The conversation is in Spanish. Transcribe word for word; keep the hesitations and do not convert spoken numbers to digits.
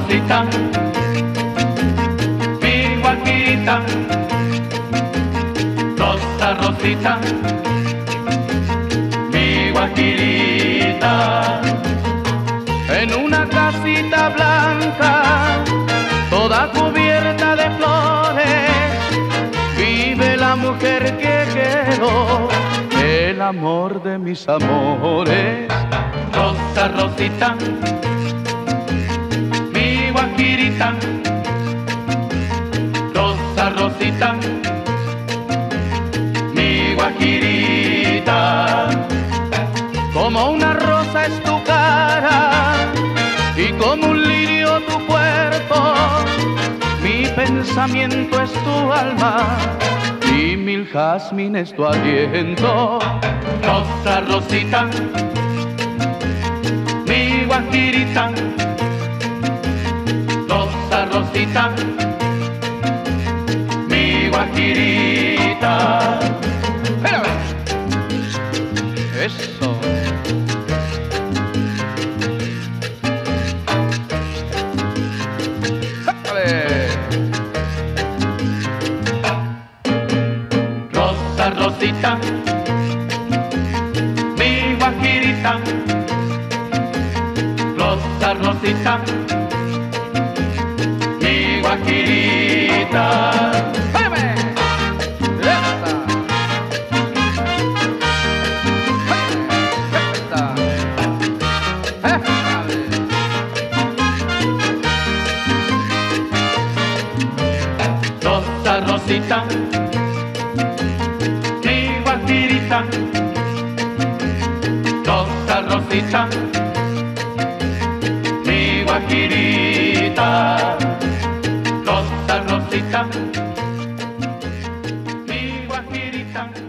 Rosita, mi guajirita, Rosa Rosita, mi guajirita. En una casita blanca, toda cubierta de flores, vive la mujer que quiero, el amor de mis amores. Rosa Rosita, mi guajirita, Rosa Rosita, mi guajirita. Como una rosa es tu cara y como un lirio tu cuerpo, mi pensamiento es tu alma y mil jazmines tu aliento. Rosa Rosita, mi guajirita, Rosa Rosita, mi guajirita. Espérame. Eso. Rosa Rosita, mi guajirita, Rosa Rosita, mi guajirita. ¡Óyeme! ¡Esta! ¡Esta! ¡Esta! Rosa Rosita, mi guajirita, Rosa Rosita, mi guajirita. Rosa Rosita, mi guajirita.